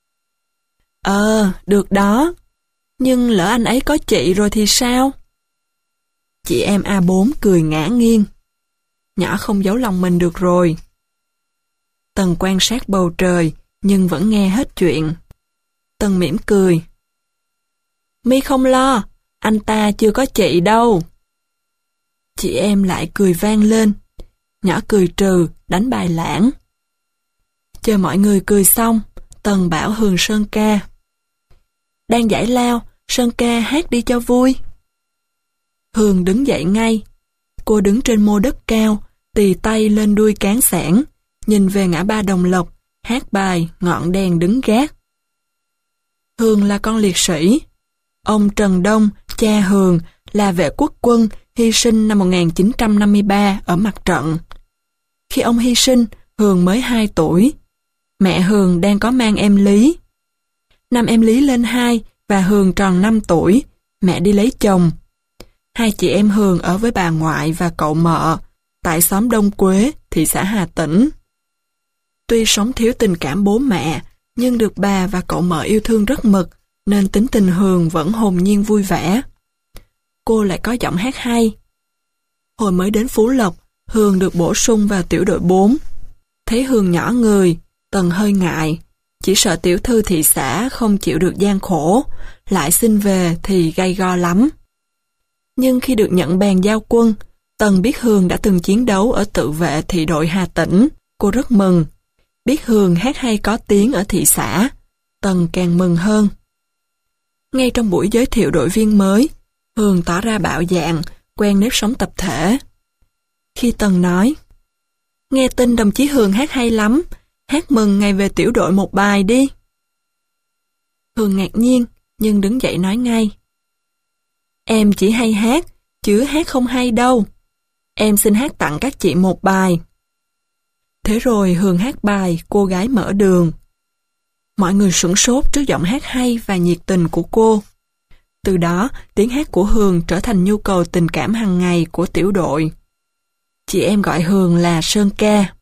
"Ờ, được đó. Nhưng lỡ anh ấy có chị rồi thì sao?" Chị em a bốn cười ngã nghiêng. Nhỏ không giấu lòng mình được rồi. Tần quan sát bầu trời, nhưng vẫn nghe hết chuyện. Tần mỉm cười: "Mi không lo, anh ta chưa có chị đâu." Chị em lại cười vang lên. Nhỏ cười trừ, đánh bài lãng. Chờ mọi người cười xong, Tần bảo Hường sơn ca: "Đang giải lao, sơn ca hát đi cho vui." Hường đứng dậy ngay. Cô đứng trên mô đất cao, tì tay lên đuôi cán sảng, nhìn về ngã ba Đồng Lộc, hát bài Ngọn đèn đứng gác. Hường là con liệt sĩ. Ông Trần Đông, cha Hường, là vệ quốc quân, hy sinh năm một nghìn chín trăm năm mươi ba ở mặt trận. Khi ông hy sinh, Hường mới hai tuổi. Mẹ Hường đang có mang em Lý. Năm em Lý lên hai và Hường tròn năm tuổi, mẹ đi lấy chồng. Hai chị em Hường ở với bà ngoại và cậu mợ, tại xóm Đông Quế, thị xã Hà Tĩnh. Tuy sống thiếu tình cảm bố mẹ, nhưng được bà và cậu mợ yêu thương rất mực, nên tính tình Hường vẫn hồn nhiên vui vẻ. Cô lại có giọng hát hay. Hồi mới đến Phú Lộc, Hường được bổ sung vào tiểu đội bốn. Thấy Hường nhỏ người, Tần hơi ngại, chỉ sợ tiểu thư thị xã không chịu được gian khổ, lại xin về thì gay go lắm. Nhưng khi được nhận bàn giao quân, Tần biết Hường đã từng chiến đấu ở tự vệ thị đội Hà Tĩnh, cô rất mừng. Biết Hường hát hay có tiếng ở thị xã, Tần càng mừng hơn. Ngay trong buổi giới thiệu đội viên mới, Hường tỏ ra bạo dạn, quen nếp sống tập thể. Khi Tần nói: "Nghe tin đồng chí Hường hát hay lắm, hát mừng ngày về tiểu đội một bài đi." Hường ngạc nhiên, nhưng đứng dậy nói ngay: "Em chỉ hay hát, chứ hát không hay đâu. Em xin hát tặng các chị một bài." Thế rồi Hường hát bài Cô gái mở đường. Mọi người sửng sốt trước giọng hát hay và nhiệt tình của cô. Từ đó, tiếng hát của Hường trở thành nhu cầu tình cảm hàng ngày của tiểu đội. Chị em gọi Hường là Sơn ca.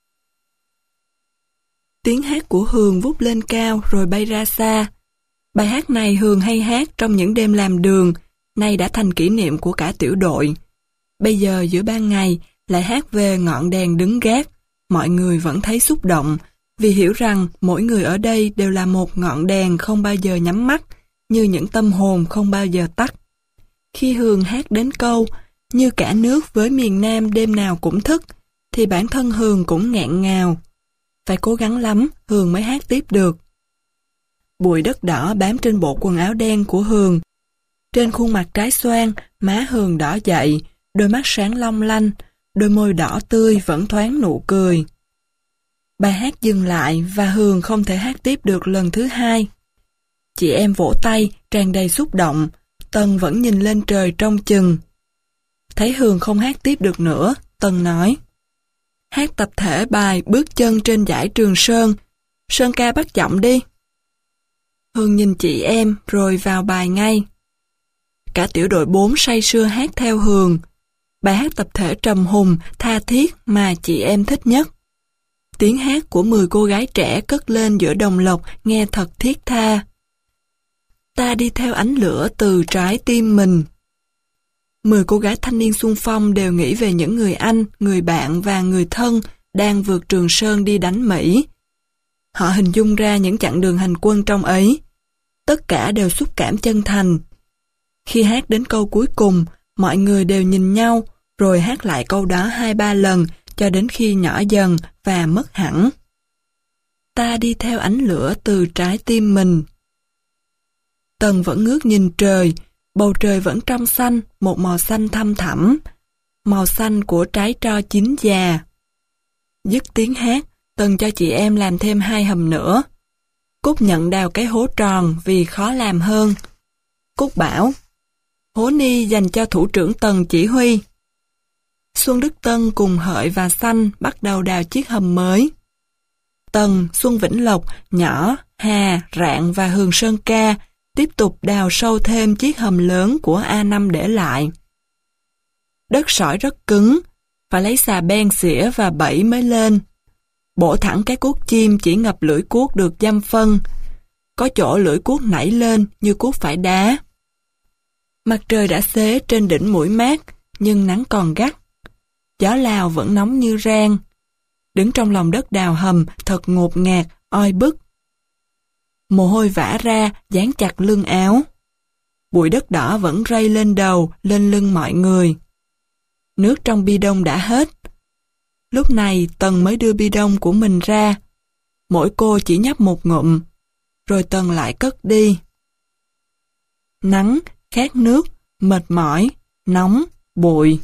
Tiếng hát của Hường vút lên cao rồi bay ra xa. Bài hát này Hường hay hát trong những đêm làm đường, nay đã thành kỷ niệm của cả tiểu đội. Bây giờ giữa ban ngày lại hát về Ngọn đèn đứng gác, mọi người vẫn thấy xúc động, vì hiểu rằng mỗi người ở đây đều là một ngọn đèn không bao giờ nhắm mắt, như những tâm hồn không bao giờ tắt. Khi Hường hát đến câu "Như cả nước với miền Nam đêm nào cũng thức", thì bản thân Hường cũng nghẹn ngào. Phải cố gắng lắm, Hường mới hát tiếp được. Bụi đất đỏ bám trên bộ quần áo đen của Hường. Trên khuôn mặt trái xoan, má Hường đỏ dậy, đôi mắt sáng long lanh, đôi môi đỏ tươi vẫn thoáng nụ cười. Bài hát dừng lại và Hường không thể hát tiếp được lần thứ hai. Chị em vỗ tay, tràn đầy xúc động, Tần vẫn nhìn lên trời trông chừng. Thấy Hường không hát tiếp được nữa, Tần nói: "Hát tập thể bài Bước chân trên dải Trường Sơn, Sơn ca bắt giọng đi." Hường nhìn chị em rồi vào bài ngay. Cả tiểu đội bốn say sưa hát theo Hường. Bài hát tập thể trầm hùng, tha thiết mà chị em thích nhất. Tiếng hát của mười cô gái trẻ cất lên giữa đồng lộc nghe thật thiết tha. Ta đi theo ánh lửa từ trái tim mình. Mười cô gái thanh niên xung phong đều nghĩ về những người anh, người bạn và người thân đang vượt Trường Sơn đi đánh Mỹ. Họ hình dung ra những chặng đường hành quân trong ấy. Tất cả đều xúc cảm chân thành. Khi hát đến câu cuối cùng, mọi người đều nhìn nhau, rồi hát lại câu đó hai ba lần cho đến khi nhỏ dần và mất hẳn. Ta đi theo ánh lửa từ trái tim mình. Tần vẫn ngước nhìn trời, bầu trời vẫn trong xanh, một màu xanh thăm thẳm, màu xanh của trái tro chín già. Dứt tiếng hát, Tần cho chị em làm thêm hai hầm nữa. Cúc nhận đào cái hố tròn vì khó làm hơn. Cúc bảo, hố ni dành cho thủ trưởng Tần chỉ huy. Xuân Đức Tân cùng Hợi và Xanh bắt đầu đào chiếc hầm mới. Tần, Xuân Vĩnh Lộc, Nhỏ, Hà, Rạng và Hường Sơn Ca tiếp tục đào sâu thêm chiếc hầm lớn của A năm để lại. Đất sỏi rất cứng, phải lấy xà beng xỉa và bẫy mới lên. Bổ thẳng cái cuốc chim chỉ ngập lưỡi cuốc được dăm phân. Có chỗ lưỡi cuốc nảy lên như cuốc phải đá. Mặt trời đã xế trên đỉnh mũi mát, nhưng nắng còn gắt. Gió Lào vẫn nóng như rang. Đứng trong lòng đất đào hầm thật ngột ngạt, oi bức. Mồ hôi vã ra, dán chặt lưng áo. Bụi đất đỏ vẫn rây lên đầu, lên lưng mọi người. Nước trong bi đông đã hết. Lúc này Tần mới đưa bi đông của mình ra. Mỗi cô chỉ nhấp một ngụm, rồi Tần lại cất đi. Nắng, khát nước, mệt mỏi, nóng, bụi.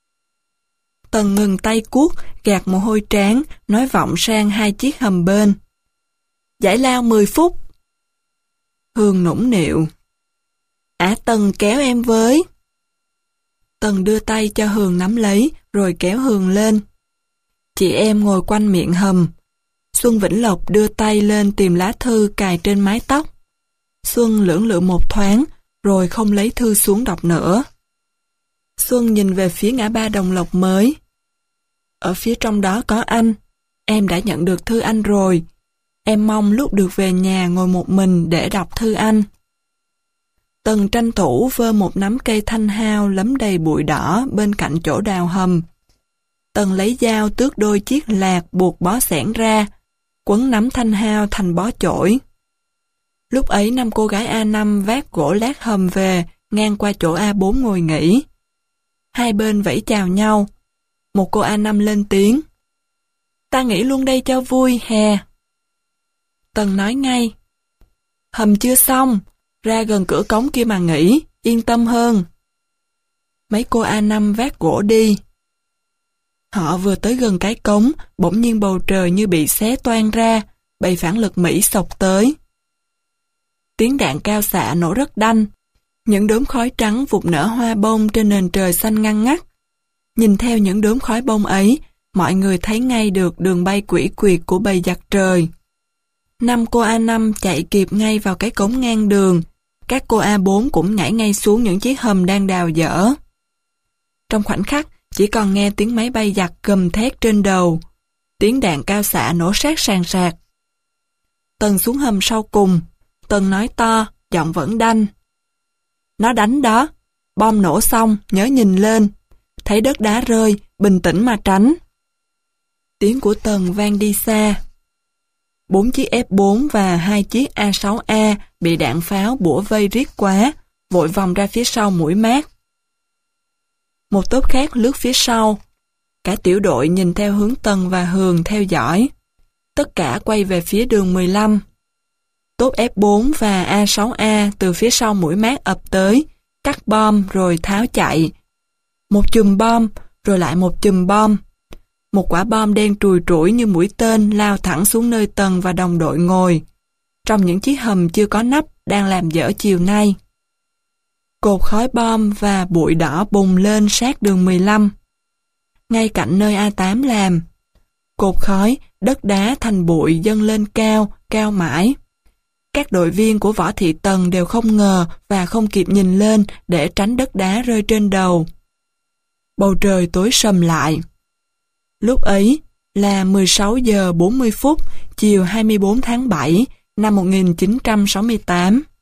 Tần ngừng tay cuốc, gạt mồ hôi trán, nói vọng sang hai chiếc hầm bên. Giải lao mười phút. Hương nũng nịu. Ả Tần kéo em với. Tần đưa tay cho Hường nắm lấy, rồi kéo Hường lên. Chị em ngồi quanh miệng hầm. Xuân Vĩnh Lộc đưa tay lên tìm lá thư cài trên mái tóc. Xuân lưỡng lự một thoáng, rồi không lấy thư xuống đọc nữa. Xuân nhìn về phía ngã ba Đồng Lộc mới. Ở phía trong đó có anh. Em đã nhận được thư anh rồi. Em mong lúc được về nhà ngồi một mình để đọc thư anh. Tần tranh thủ vơ một nắm cây thanh hao lấm đầy bụi đỏ bên cạnh chỗ đào hầm. Tần lấy dao tước đôi chiếc lạc buộc bó xẻng ra, quấn nắm thanh hao thành bó chổi. Lúc ấy năm cô gái A năm vác gỗ lát hầm về, ngang qua chỗ A bốn ngồi nghỉ. Hai bên vẫy chào nhau. Một cô A năm lên tiếng. Ta nghỉ luôn đây cho vui, hè. Tần nói ngay. Hầm chưa xong, ra gần cửa cống kia mà nghỉ, yên tâm hơn. Mấy cô A năm vác gỗ đi. Họ vừa tới gần cái cống, bỗng nhiên bầu trời như bị xé toang ra, bầy phản lực Mỹ xộc tới. Tiếng đạn cao xạ nổ rất đanh, những đốm khói trắng vụt nở hoa bông trên nền trời xanh ngăn ngắt. Nhìn theo những đốm khói bông ấy, mọi người thấy ngay được đường bay quỷ quyệt của bầy giặc trời. Năm cô A năm chạy kịp ngay vào cái cống ngang đường, các cô A bốn cũng nhảy ngay xuống những chiếc hầm đang đào dở. Trong khoảnh khắc, chỉ còn nghe tiếng máy bay giặc gầm thét trên đầu, tiếng đạn cao xạ nổ sát sàn sạc. Tần xuống hầm sau cùng, Tần nói to, giọng vẫn đanh. Nó đánh đó, bom nổ xong, nhớ nhìn lên, thấy đất đá rơi, bình tĩnh mà tránh. Tiếng của Tần vang đi xa. Bốn chiếc F bốn và hai chiếc A sáu A bị đạn pháo bủa vây riết quá, vội vòng ra phía sau mũi mát. Một tốp khác lướt phía sau. Cả tiểu đội nhìn theo hướng Tần và Hường theo dõi. Tất cả quay về phía đường mười lăm. Tốp F bốn và A sáu A từ phía sau mũi mát ập tới, cắt bom rồi tháo chạy. Một chùm bom, rồi lại một chùm bom. Một quả bom đen trùi trũi như mũi tên lao thẳng xuống nơi Tần và đồng đội ngồi, trong những chiếc hầm chưa có nắp đang làm dở chiều nay. Cột khói bom và bụi đỏ bùng lên sát đường mười lăm. Ngay cạnh nơi A tám làm. Cột khói, đất đá thành bụi dâng lên cao, cao mãi. Các đội viên của Võ Thị Tần đều không ngờ và không kịp nhìn lên để tránh đất đá rơi trên đầu. Bầu trời tối sầm lại. Lúc ấy là mười sáu giờ bốn mươi phút chiều hai mươi bốn tháng bảy năm một nghìn chín trăm sáu mươi tám.